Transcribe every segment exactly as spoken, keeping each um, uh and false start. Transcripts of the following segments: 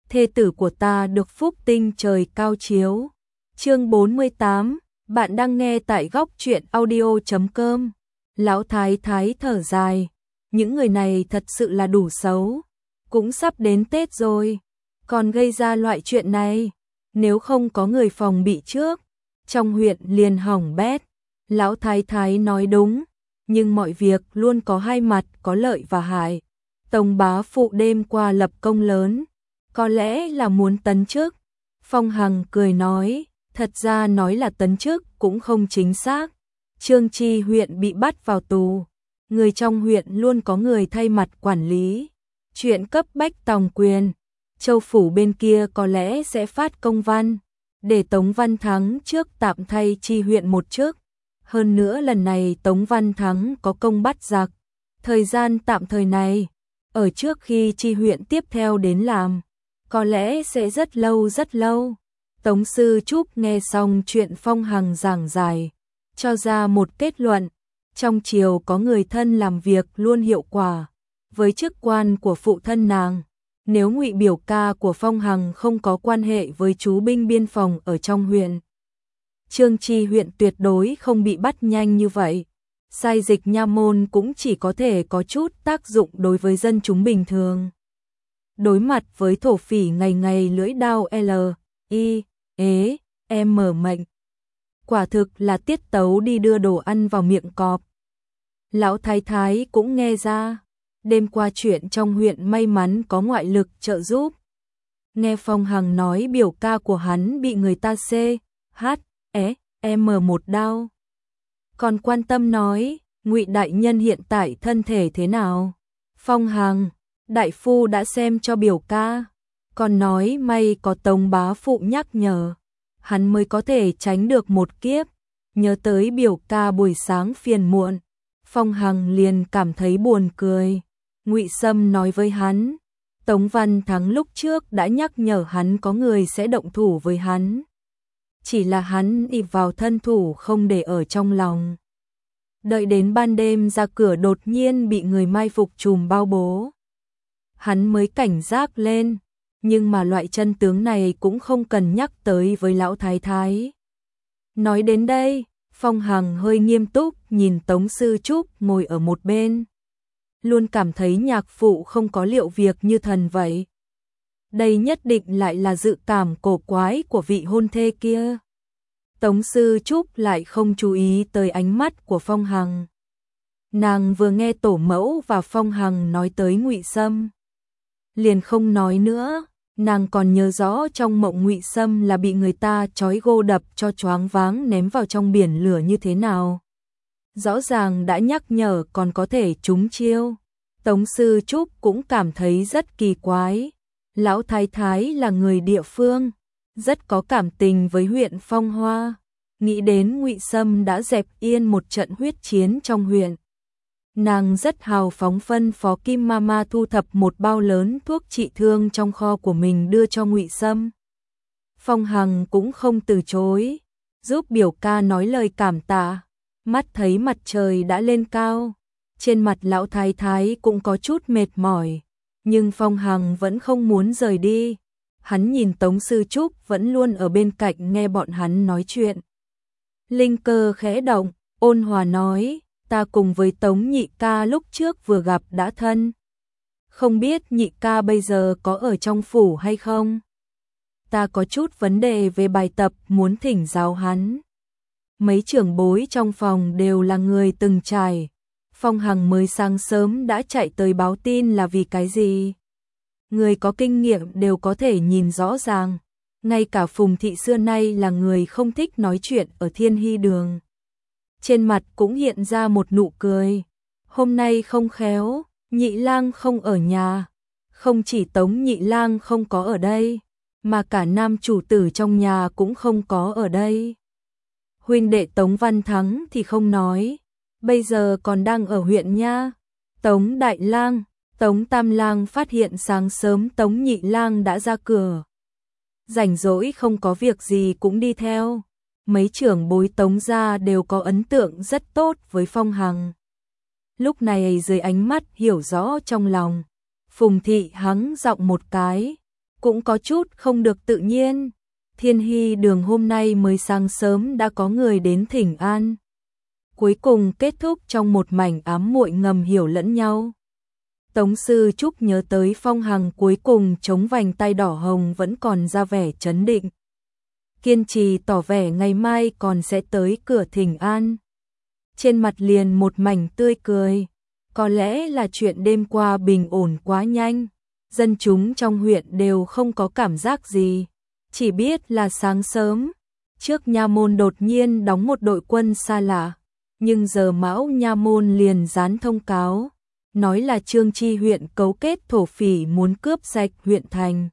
thê tử của ta được phúc tinh trời cao chiếu. Chương bốn mươi tám, bạn đang nghe tại góc truyện audio chấm com. Lão thái thái thở dài, những người này thật sự là đủ xấu, cũng sắp đến Tết rồi, còn gây ra loại chuyện này, nếu không có người phòng bị trước, trong huyện liền hỏng bét. Lão thái thái nói đúng, nhưng mọi việc luôn có hai mặt, có lợi và hại. Tống bá phụ đêm qua lập công lớn, có lẽ là muốn tấn chức. Phong Hằng cười nói, thật ra nói là tấn chức cũng không chính xác. Trương Chi huyện bị bắt vào tù, người trong huyện luôn có người thay mặt quản lý. Chuyện cấp bách tòng quyền, Châu phủ bên kia có lẽ sẽ phát công văn, để Tống Văn Thắng trước tạm thay Chi huyện một chức. Hơn nữa lần này Tống Văn Thắng có công bắt giặc, thời gian tạm thời này, ở trước khi Chi huyện tiếp theo đến làm, có lẽ sẽ rất lâu rất lâu. Tống Sư Trúc nghe xong chuyện Phong Hằng giảng giải, cho ra một kết luận, trong triều có người thân làm việc luôn hiệu quả, với chức quan của phụ thân nàng, nếu Ngụy biểu ca của Phong Hằng không có quan hệ với chú binh biên phòng ở trong huyện, Trương Chi huyện tuyệt đối không bị bắt nhanh như vậy. Sai dịch nha môn cũng chỉ có thể có chút tác dụng đối với dân chúng bình thường. Đối mặt với thổ phỉ ngày ngày lưỡi đao L, I, ế, M mệnh. Quả thực là tiết tấu đi đưa đồ ăn vào miệng cọp. Lão thái thái cũng nghe ra, đêm qua chuyện trong huyện may mắn có ngoại lực trợ giúp. Nghe Phong Hằng nói biểu ca của hắn bị người ta C, H, E, M một đao. Còn quan tâm nói, Ngụy đại nhân hiện tại thân thể thế nào? Phong Hằng, đại phu đã xem cho biểu ca, còn nói may có Tống bá phụ nhắc nhở, hắn mới có thể tránh được một kiếp. Nhớ tới biểu ca buổi sáng phiền muộn, Phong Hằng liền cảm thấy buồn cười. Ngụy Sâm nói với hắn, Tống Văn Thắng lúc trước đã nhắc nhở hắn có người sẽ động thủ với hắn. Chỉ là hắn ỷ vào thân thủ không để ở trong lòng. Đợi đến ban đêm ra cửa đột nhiên bị người mai phục trùm bao bố. Hắn mới cảnh giác lên, nhưng mà loại chân tướng này cũng không cần nhắc tới với lão thái thái. Nói đến đây, Phong Hằng hơi nghiêm túc nhìn Tống Sư Trúc ngồi ở một bên. Luôn cảm thấy nhạc phụ không có liệu việc như thần vậy. Đây nhất định lại là dự cảm cổ quái của vị hôn thê kia. Tống Sư Trúc lại không chú ý tới ánh mắt của Phong Hằng. Nàng vừa nghe tổ mẫu và Phong Hằng nói tới Ngụy Sâm, liền không nói nữa. Nàng còn nhớ rõ trong mộng Ngụy Sâm là bị người ta trói gô đập cho choáng váng ném vào trong biển lửa như thế nào. Rõ ràng đã nhắc nhở còn có thể trúng chiêu. Tống Sư Trúc cũng cảm thấy rất kỳ quái. Lão thái thái là người địa phương, rất có cảm tình với huyện Phong Hoa. Nghĩ đến Ngụy Sâm đã dẹp yên một trận huyết chiến trong huyện, nàng rất hào phóng phân phó Kim Mama thu thập một bao lớn thuốc trị thương trong kho của mình đưa cho Ngụy Sâm. Phong Hằng cũng không từ chối, giúp biểu ca nói lời cảm tạ. Mắt thấy mặt trời đã lên cao, trên mặt lão thái thái cũng có chút mệt mỏi, nhưng Phong Hằng vẫn không muốn rời đi. Hắn nhìn Tống Sư Trúc vẫn luôn ở bên cạnh nghe bọn hắn nói chuyện. Linh cơ khẽ động, ôn hòa nói, ta cùng với Tống nhị ca lúc trước vừa gặp đã thân. Không biết nhị ca bây giờ có ở trong phủ hay không? Ta có chút vấn đề về bài tập muốn thỉnh giáo hắn. Mấy trưởng bối trong phòng đều là người từng trải. Phong Hằng mới sáng sớm đã chạy tới báo tin là vì cái gì? Người có kinh nghiệm đều có thể nhìn rõ ràng. Ngay cả Phùng Thị xưa nay là người không thích nói chuyện ở Thiên Hy Đường. Trên mặt cũng hiện ra một nụ cười. Hôm nay không khéo, Nhị Lang không ở nhà. Không chỉ Tống Nhị Lang không có ở đây, mà cả nam chủ tử trong nhà cũng không có ở đây. Huynh đệ Tống Văn Thắng thì không nói, bây giờ còn đang ở huyện nha. Tống Đại Lang, Tống Tam Lang phát hiện sáng sớm Tống Nhị Lang đã ra cửa. Rảnh rỗi không có việc gì cũng đi theo. Mấy trưởng bối Tống gia đều có ấn tượng rất tốt với Phong Hằng. Lúc này dưới ánh mắt hiểu rõ trong lòng, Phùng Thị hắng giọng một cái, cũng có chút không được tự nhiên. Thiên Hy Đường hôm nay mới sáng sớm đã có người đến thỉnh an. Cuối cùng kết thúc trong một mảnh ám muội ngầm hiểu lẫn nhau. Tống Sư Trúc nhớ tới Phong Hằng cuối cùng chống vành tay đỏ hồng vẫn còn ra vẻ trấn định. Kiên trì tỏ vẻ ngày mai còn sẽ tới cửa thỉnh an. Trên mặt liền một mảnh tươi cười. Có lẽ là chuyện đêm qua bình ổn quá nhanh. Dân chúng trong huyện đều không có cảm giác gì. Chỉ biết là sáng sớm, trước nha môn đột nhiên đóng một đội quân xa lạ. Nhưng giờ Mão nha môn liền dán thông cáo. Nói là Trương Chi huyện cấu kết thổ phỉ muốn cướp sạch huyện thành.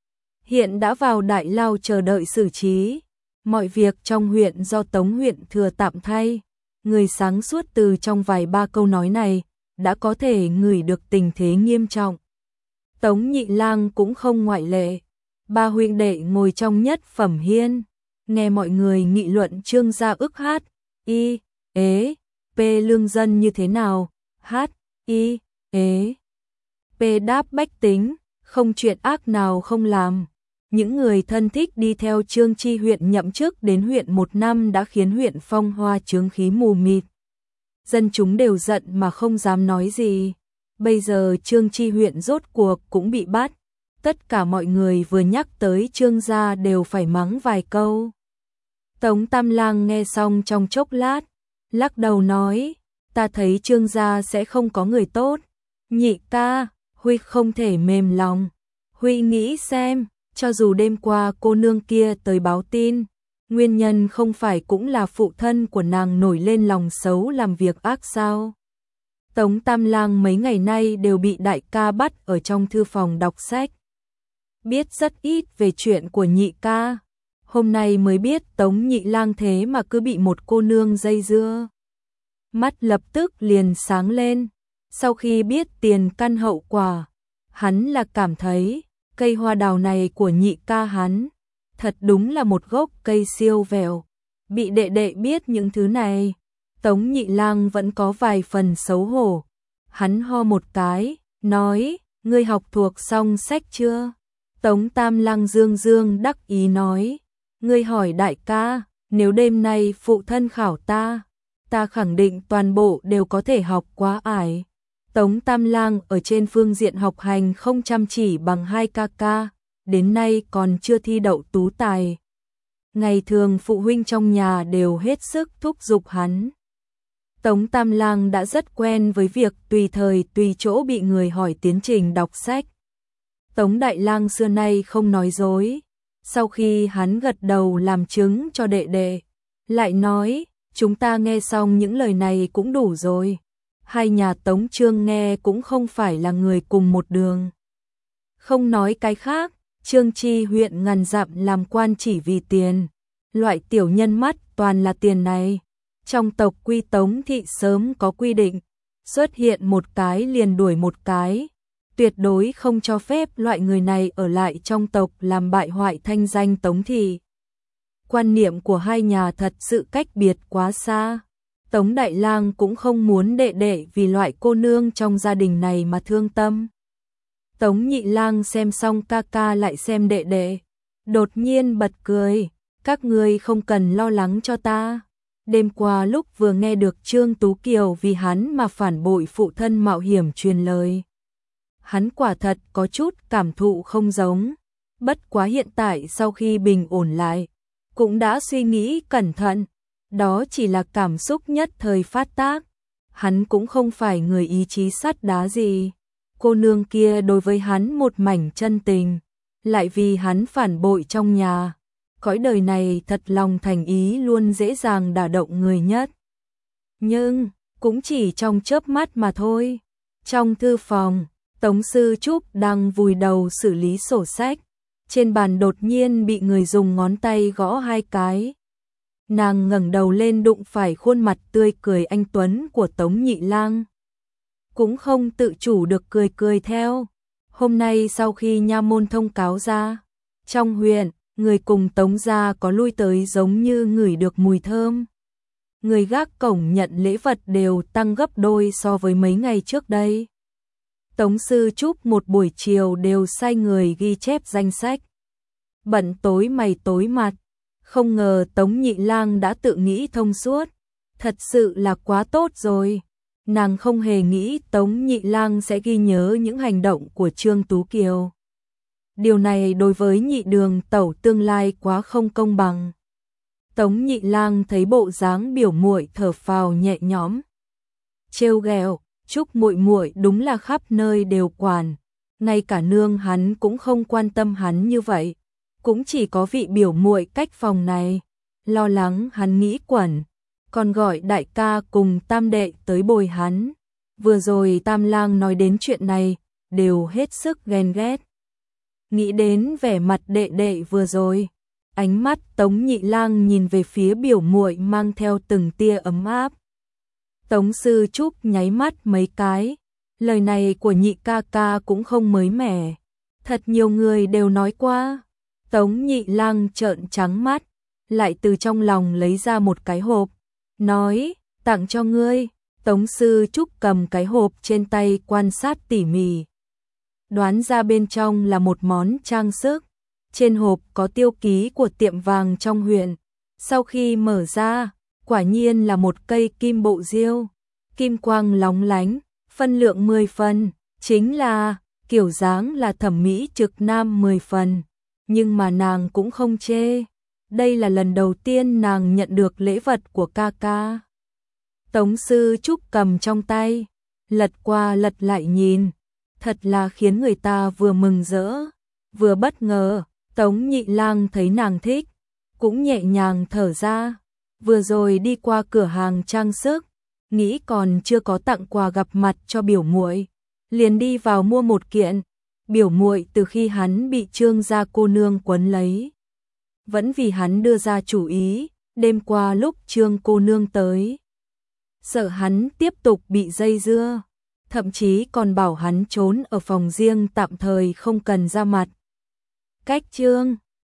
Hiện đã vào đại lao chờ đợi xử trí. Mọi việc trong huyện do Tống huyện thừa tạm thay. Người sáng suốt từ trong vài ba câu nói này đã có thể ngửi được tình thế nghiêm trọng. Tống Nhị Lang cũng không ngoại lệ. Ba huynh đệ ngồi trong nhất phẩm hiên, nghe mọi người nghị luận Trương gia ức hát, y, ế, p lương dân như thế nào, hát, y, ế, p đáp bách tính, không chuyện ác nào không làm. Những người thân thích đi theo Trương Chi huyện nhậm chức đến huyện một năm đã khiến huyện phong hoa chướng khí mù mịt. Dân chúng đều giận mà không dám nói gì. Bây giờ Trương Chi huyện rốt cuộc cũng bị bắt. Tất cả mọi người vừa nhắc tới Trương gia đều phải mắng vài câu. Tống Tam Lang nghe xong trong chốc lát, lắc đầu nói, ta thấy Trương gia sẽ không có người tốt. Nhị ca, Huy không thể mềm lòng. Huy nghĩ xem, cho dù đêm qua cô nương kia tới báo tin, nguyên nhân không phải cũng là phụ thân của nàng nổi lên lòng xấu làm việc ác sao? Tống Tam Lang mấy ngày nay đều bị đại ca bắt ở trong thư phòng đọc sách. Biết rất ít về chuyện của nhị ca. Hôm nay mới biết Tống Nhị Lang thế mà cứ bị một cô nương dây dưa. Mắt lập tức liền sáng lên. Sau khi biết tiền căn hậu quả, hắn là cảm thấy cây hoa đào này của nhị ca hắn thật đúng là một gốc cây siêu vẹo. Bị đệ đệ biết những thứ này, Tống Nhị Lang vẫn có vài phần xấu hổ. Hắn ho một cái, nói, ngươi học thuộc xong sách chưa? Tống Tam Lang dương dương đắc ý nói, ngươi hỏi đại ca, nếu đêm nay phụ thân khảo ta, ta khẳng định toàn bộ đều có thể học quá ải. Tống Tam Lang ở trên phương diện học hành không chăm chỉ bằng hai ca ca, đến nay còn chưa thi đậu tú tài. Ngày thường phụ huynh trong nhà đều hết sức thúc giục hắn. Tống Tam Lang đã rất quen với việc tùy thời tùy chỗ bị người hỏi tiến trình đọc sách. Tống Đại Lang xưa nay không nói dối. Sau khi hắn gật đầu làm chứng cho đệ đệ, lại nói, chúng ta nghe xong những lời này cũng đủ rồi. Hai nhà Tống Trương nghe cũng không phải là người cùng một đường. Không nói cái khác, Trương Chi huyện ngàn dặm làm quan chỉ vì tiền. Loại tiểu nhân mắt toàn là tiền này. Trong tộc quy Tống thị sớm có quy định, xuất hiện một cái liền đuổi một cái. Tuyệt đối không cho phép loại người này ở lại trong tộc làm bại hoại thanh danh Tống thị. Quan niệm của hai nhà thật sự cách biệt quá xa. Tống Đại Lang cũng không muốn đệ đệ vì loại cô nương trong gia đình này mà thương tâm. Tống Nhị Lang xem xong ca ca lại xem đệ đệ, đột nhiên bật cười, các ngươi không cần lo lắng cho ta. Đêm qua lúc vừa nghe được Trương Tú Kiều vì hắn mà phản bội phụ thân mạo hiểm truyền lời, hắn quả thật có chút cảm thụ không giống. Bất quá hiện tại sau khi bình ổn lại, cũng đã suy nghĩ cẩn thận. Đó chỉ là cảm xúc nhất thời phát tác. Hắn cũng không phải người ý chí sắt đá gì. Cô nương kia đối với hắn một mảnh chân tình, lại vì hắn phản bội trong nhà. Cõi đời này thật lòng thành ý luôn dễ dàng đả động người nhất. Nhưng, cũng chỉ trong chớp mắt mà thôi. Trong thư phòng, Tống Sư Trúc đang vùi đầu xử lý sổ sách. Trên bàn đột nhiên bị người dùng ngón tay gõ hai cái. Nàng ngẩng đầu lên đụng phải khuôn mặt tươi cười anh tuấn của Tống Nhị Lang. Cũng không tự chủ được cười cười theo. Hôm nay sau khi nha môn thông cáo ra, trong huyện, người cùng Tống gia có lui tới giống như ngửi được mùi thơm. Người gác cổng nhận lễ vật đều tăng gấp đôi so với mấy ngày trước đây. Tống Sư Trúc một buổi chiều đều sai người ghi chép danh sách. Bận tối mày tối mặt, không ngờ Tống Nhị Lang đã tự nghĩ thông suốt, thật sự là quá tốt rồi. Nàng không hề nghĩ Tống Nhị Lang sẽ ghi nhớ những hành động của Trương Tú Kiều. Điều này đối với Nhị Đường tẩu tương lai quá không công bằng. Tống Nhị Lang thấy bộ dáng biểu muội thở phào nhẹ nhõm, trêu ghẹo, Trúc muội muội đúng là khắp nơi đều quản, ngay cả nương hắn cũng không quan tâm hắn như vậy, cũng chỉ có vị biểu muội cách phòng này, lo lắng hắn nghĩ quẩn, còn gọi đại ca cùng tam đệ tới bồi hắn. Vừa rồi Tam Lang nói đến chuyện này, đều hết sức ghen ghét. Nghĩ đến vẻ mặt đệ đệ vừa rồi, ánh mắt Tống Nhị Lang nhìn về phía biểu muội mang theo từng tia ấm áp. Tống Sư Trúc nháy mắt mấy cái, lời này của Nhị ca ca cũng không mới mẻ, thật nhiều người đều nói qua. Tống Nhị Lang trợn trắng mắt, lại từ trong lòng lấy ra một cái hộp, nói, tặng cho ngươi. Tống Sư Trúc cầm cái hộp trên tay quan sát tỉ mỉ, đoán ra bên trong là một món trang sức. Trên hộp có tiêu ký của tiệm vàng trong huyện. Sau khi mở ra, quả nhiên là một cây kim bộ diêu, kim quang lóng lánh, phân lượng mười phần, chính là kiểu dáng là thẩm mỹ trực nam mười phần, nhưng mà nàng cũng không chê. Đây là lần đầu tiên nàng nhận được lễ vật của ca ca. Tống Sư Trúc cầm trong tay, lật qua lật lại nhìn, thật là khiến người ta vừa mừng rỡ, vừa bất ngờ. Tống Nhị Lang thấy nàng thích, cũng nhẹ nhàng thở ra. Vừa rồi đi qua cửa hàng trang sức, nghĩ còn chưa có tặng quà gặp mặt cho biểu muội, liền đi vào mua một kiện. Biểu muội từ khi hắn bị Trương gia cô nương quấn lấy, vẫn vì hắn đưa ra chủ ý. Đêm qua lúc Trương cô nương tới, sợ hắn tiếp tục bị dây dưa, thậm chí còn bảo hắn trốn ở phòng riêng tạm thời không cần ra mặt. Cách Trương